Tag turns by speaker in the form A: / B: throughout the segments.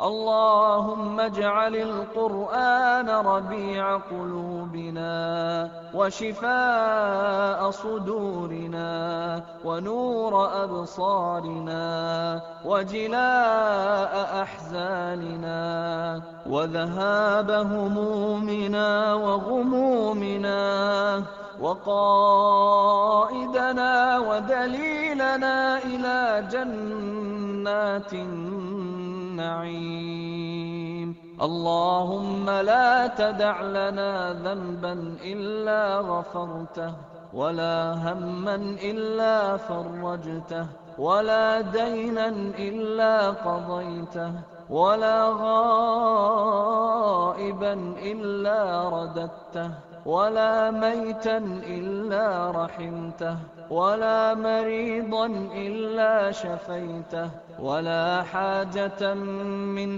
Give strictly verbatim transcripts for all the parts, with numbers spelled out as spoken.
A: اللهم اجعل القرآن ربيع قلوبنا وشفاء صدورنا ونور أبصارنا وجلاء أحزاننا وذهاب همومنا وغمومنا وقائدنا ودليلنا إلى جنات النعيم. اللهم لا تدع لنا ذنبا إلا غفرته، ولا هما إلا فرجته، ولا دينا إلا قضيته، ولا غائبا إلا رددته، ولا ميتا إلا رحمته، ولا مريضا إلا شفيته، ولا حاجة من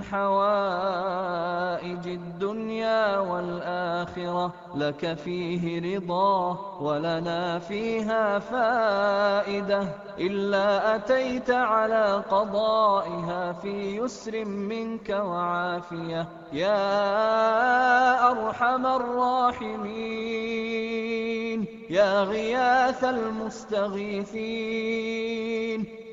A: حوائج الدنيا والآخرة لك فيه رضا ولنا فيها فائدة إلا أتيت على قضائها في يسر منك وعافية يا أرحم الراحمين، يا غياث المستغيثين،